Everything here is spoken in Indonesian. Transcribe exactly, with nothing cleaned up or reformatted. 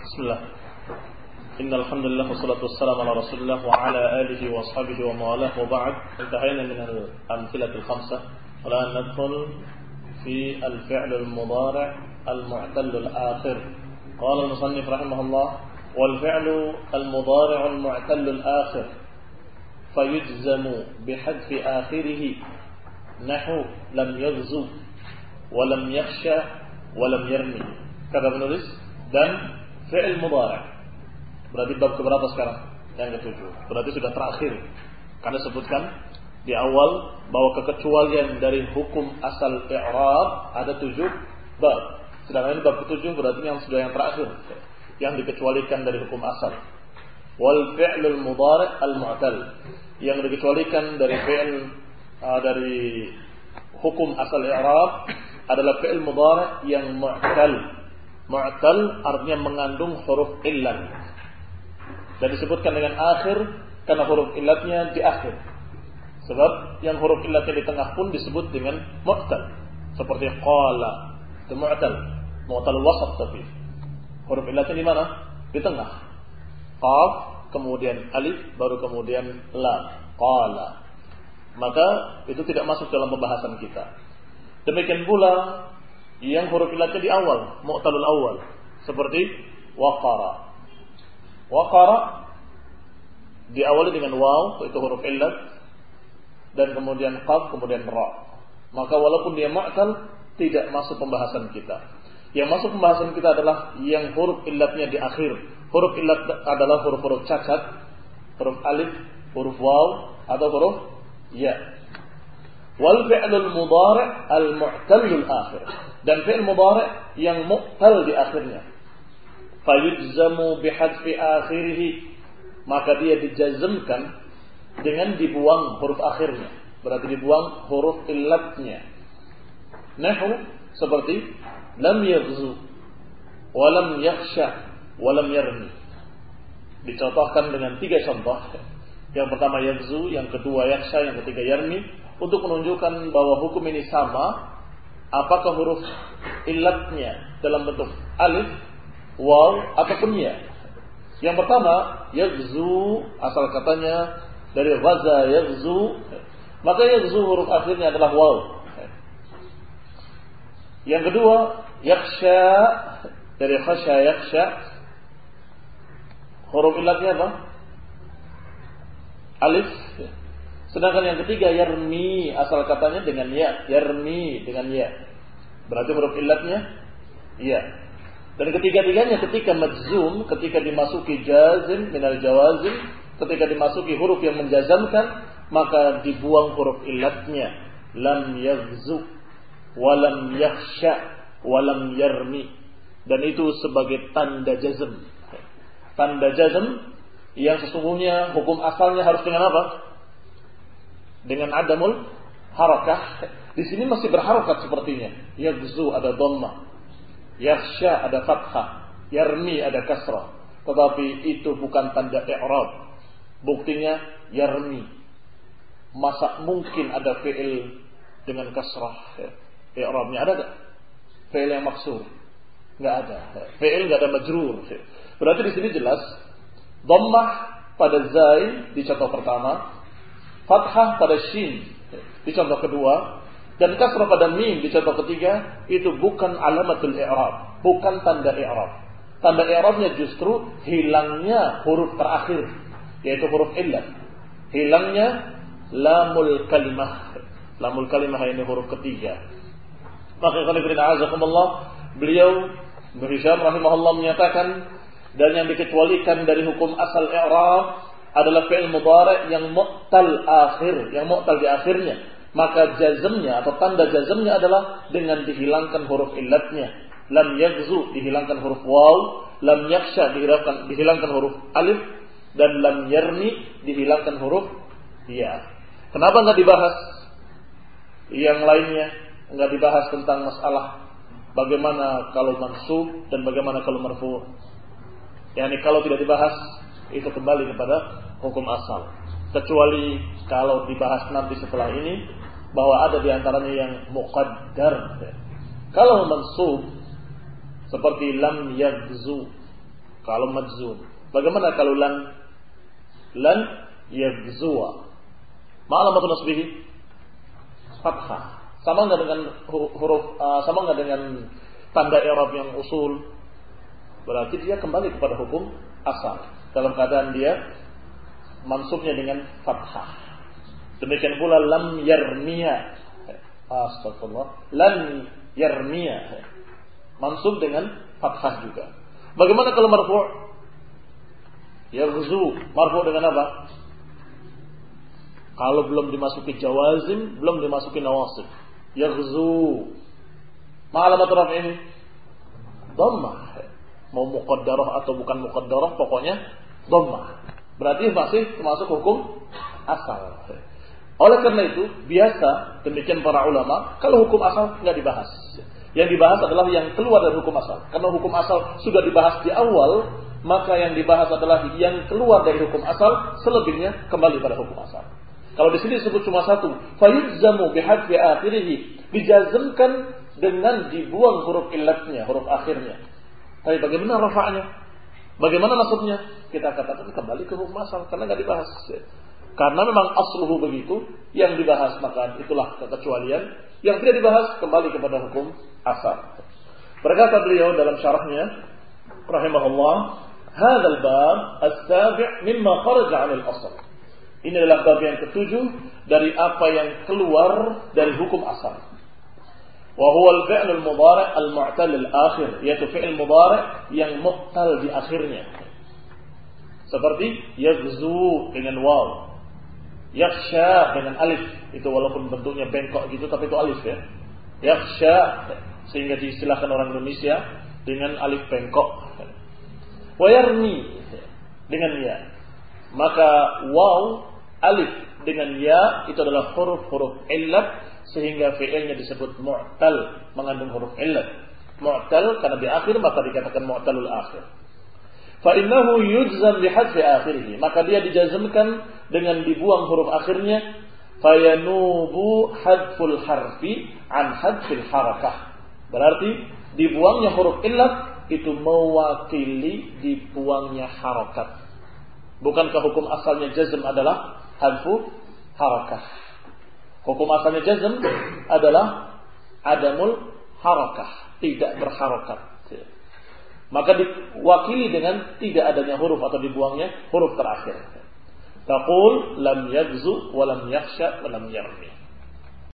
Bismillah. Innal hamdalillah wassalatu wassalamu ala Rasulillah wa ala alihi wa ashabihi wa mawalah wa ba'd. Intahayna min al-amthilah al-khamsah. Wala nadkhul fi al-fi'l al-mudari' al-mu'tal al-akhir. Qala al-musannif rahimahullah wal fi'lu al-mudari' al-mu'tal al-akhir fayujzamu bihadfi akhirih nahu lam yaghzu wa lam yakhsha wa lam yarmi. Kata penulis, dan fi'il mudhari'. Berarti bab keberapa sekarang? Yang ketujuh. Berarti sudah terakhir. Karena sebutkan di awal bahwa kekecualian dari hukum asal i'rab ada tujuh bab. Sedangkan ini bab ketujuh berarti yang sudah yang terakhir, yang dikecualikan dari hukum asal. Wal fi'lul mudhari' al-mu'tal, yang dikecualikan dari fi'il uh, dari hukum asal i'rab adalah fi'il mudhari' yang mu'tal. Mu'tal artinya mengandung huruf illat. Dan disebutkan dengan akhir karena huruf illatnya di akhir. Sebab yang huruf illatnya di tengah pun disebut dengan mu'tal. Seperti qala, itu mu'tal. Mu'tal wasat tapi. Huruf illatnya di mana? Di tengah. Qaf, kemudian alif, baru kemudian lam. Qala. Maka itu tidak masuk dalam pembahasan kita. Demikian pula yang huruf illatnya di awal, mu'talul awal, seperti waqara. Waqara diawali dengan waw, itu huruf illat, dan kemudian qaf, kemudian ra. Maka walaupun dia mu'tal, tidak masuk pembahasan kita. Yang masuk pembahasan kita adalah yang huruf illatnya di akhir. Huruf illat adalah huruf-huruf cacat, huruf alif, huruf waw, atau huruf ya. Wal fi'lul mudhari' al-mu'tallul akhir, dan fi'il mudhari' yang mu'tal di akhirnya. Fayujzamu bihadfi akhirih, maka dia dijazmkan dengan dibuang huruf akhirnya, berarti dibuang huruf illatnya. Nahu seperti lam yaghzu wa lam yakhsha wa lam yarmi. Dicontohkan dengan tiga contoh. Yang pertama yaghzu, yang kedua yakhsha, yang ketiga yarmi, untuk menunjukkan bahwa hukum ini sama, apakah huruf illatnya dalam bentuk alif, waw, ataupun ya. Yang pertama, yaghzu, asal katanya dari ghaza yaghzu, maka yaghzu huruf akhirnya adalah waw. Yang kedua, yakhsha, dari khasya yakhsha, huruf illatnya apa? Alif. Sedangkan yang ketiga yarmi, asal katanya dengan ya, yarmi dengan ya. Berarti huruf illatnya ya. Dan ketiga-tiganya ketika majzum, ketika dimasuki jazim minal jawazim, ketika dimasuki huruf yang menjazamkan, maka dibuang huruf illatnya. Lam yaghzu wa lam yakhsha wa lam yarmi. Dan itu sebagai tanda jazm. Tanda jazm yang sesungguhnya hukum asalnya harus dengan apa? Dengan adamul harakah. Di sini masih berharakat sepertinya. Yaghzu ada dhammah, yakhsha ada fathah, yarmi ada kasrah. Tetapi itu bukan tanda i'rab. Buktinya yarmi. Masa mungkin ada fi'il dengan kasrah? I'rabnya ada enggak? Fi'il yang maksur? Enggak ada. Fi'il enggak ada majrur. Berarti di sini jelas dhammah pada zai di contoh pertama, fathah pada shin di contoh kedua, dan kasrah pada mim di contoh ketiga, itu bukan alamatul i'rab, bukan tanda i'rab. Tanda i'rabnya justru hilangnya huruf terakhir, yaitu huruf illat. Hilangnya lamul kalimah. Lamul kalimah ini huruf ketiga. Maka qanifirina azakumullah, beliau Hisham rahimahullah menyatakan, dan yang dikecualikan dari hukum asal i'rab adalah fi'il mudhari' yang mu'tal akhir, yang mu'tal di akhirnya. Maka jazmnya atau tanda jazmnya adalah dengan dihilangkan huruf illatnya. Lam yaghzu dihilangkan huruf waw, lam yakhsha dihilangkan dihilangkan huruf alif, dan lam yarmi dihilangkan huruf ya. Kenapa enggak dibahas yang lainnya? Enggak dibahas tentang masalah bagaimana kalau mansub dan bagaimana kalau marfu'. Yani kalau tidak dibahas, itu kembali kepada hukum asal. Kecuali kalau dibahas nanti setelah ini, bahwa ada di antaranya yang muqaddar. Kalau mansub seperti lam yaghzu, Kalau majzum. Bagaimana kalau lan? Lan yaghzuwa. Ma alamatu nasbihi? Fathah. Sama enggak dengan huruf uh, sama enggak dengan tanda i'rab yang usul? Berarti dia kembali kepada hukum asal. Dalam keadaan dia mansubnya dengan fathah. Demikian pula lam yarmiya. Astagfirullah. Lan yarmiya. Mansub dengan fathah juga. Bagaimana kalau marfu'? Yaghzu. Marfu' dengan apa? Kalau belum dimasuki jawazim, belum dimasuki nawasib. Yaghzu. Ma alamat raf'ihi? Dhammah. Mau muqaddarah atau bukan muqaddarah, pokoknya dhammah. Berarti masih termasuk hukum asal. Oleh karena itu, biasa demikian para ulama, kalau hukum asal enggak dibahas. Yang dibahas adalah yang keluar dari hukum asal. Karena hukum asal sudah dibahas di awal, maka yang dibahas adalah yang keluar dari hukum asal, selebihnya kembali pada hukum asal. Kalau di sini disebut cuma satu, fayuzzamu bihadfi akhirih, dijazmkan dengan dibuang huruf illatnya, huruf akhirnya. Tapi bagaimana rafa'nya? Bagaimana nasabnya? Kita katakan kembali ke hukum asal karena enggak dibahas. Karena memang asluhu begitu, yang dibahas maka itulah kekecualian, yang tidak dibahas kembali kepada hukum asal. Berkata beliau dalam syarahnya, rahimahullah, hadzal bab as-sabi' mimma kharaja 'anil asl. Ini adalah bab yang ketujuh dari apa yang keluar dari hukum asal. Wa huwa al-fi'l al-mudhari' al-mu'tal al-akhir, yaitu fi'il mudhari' yang mu'tal di akhirnya. Seperti yaghzu dengan waw, yakhsha dengan alif, itu walaupun bentuknya bengkok gitu tapi itu alif ya. Yakhsha, sehingga diistilahkan orang Indonesia dengan alif bengkok. Wa yarmi dengan ya. Maka waw, alif dengan ya itu adalah huruf-huruf illat, sehingga fi'ilnya disebut mu'tal, mengandung huruf illat. Mu'tal karena di akhir maka dikatakan mu'talul akhir. Fa innahu yujzam bihadfi akhirih, maka dia dijazmkan dengan dibuang huruf akhirnya. Fayanubu hadful harfi an hadfil harakah, berarti dibuangnya huruf illat itu mewakili dibuangnya harakat. Bukankah hukum asalnya jazm adalah hadfu harakah? Hukum asalnya jazm adalah adamul harakah, tidak berharakat. Maka diwakili dengan tidak adanya huruf atau dibuangnya huruf terakhir. Taqul lam yaghzu wa lam yakhsha wa lam yarmi.